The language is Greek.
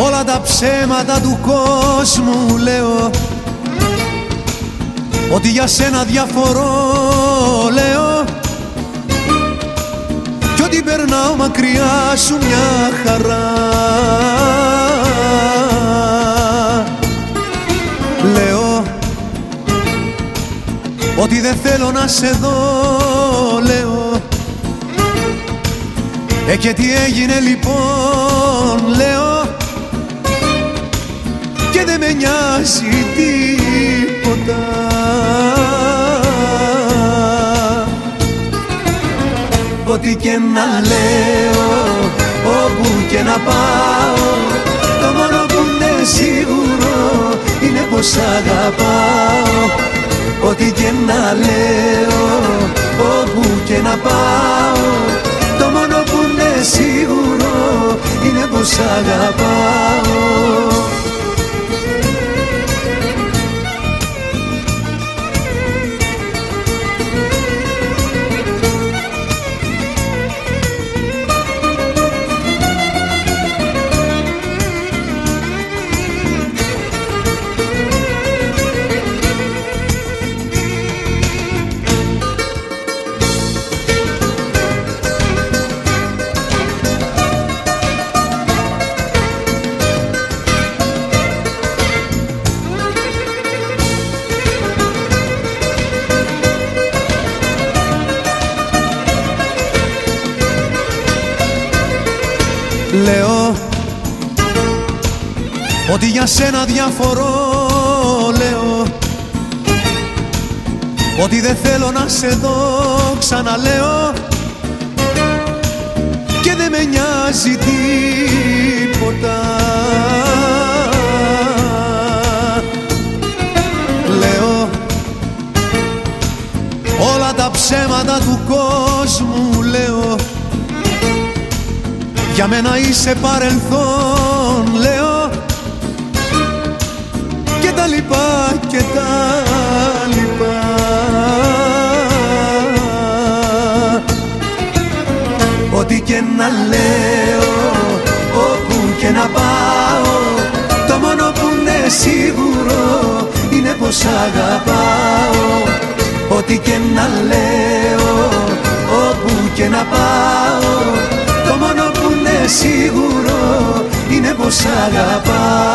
όλα τα ψέματα του κόσμου λέω, ότι για σένα διαφορώ λέω, κι ότι περνάω μακριά σου μια χαρά. Λέω ότι δεν θέλω να σε δω λέω, και τι έγινε λοιπόν λέω, και δεν με νοιάζει τίποτα. Ό,τι και να λέω, όπου και να πάω, το μόνο που είναι σίγουρο είναι πως αγαπάω. Ό,τι και να λέω, όπου και να πάω, το μόνο που είναι σίγουρο είναι πως αγαπάω. Λέω ότι για σένα διαφορώ λέω, ότι δεν θέλω να σε δω ξαναλέω, και δεν με νοιάζει τίποτα. Λέω όλα τα ψέματα του κόσμου λέω, για μένα είσαι παρελθόν λέω, και τα λοιπά και τα λοιπά. Ό,τι και να λέω, όπου και να πάω, το μόνο που είναι σίγουρο είναι πως αγαπάω. Ό,τι και να λέω, όπου και να πάω, το μόνο που είναι σίγουρο είναι πως αγαπάω.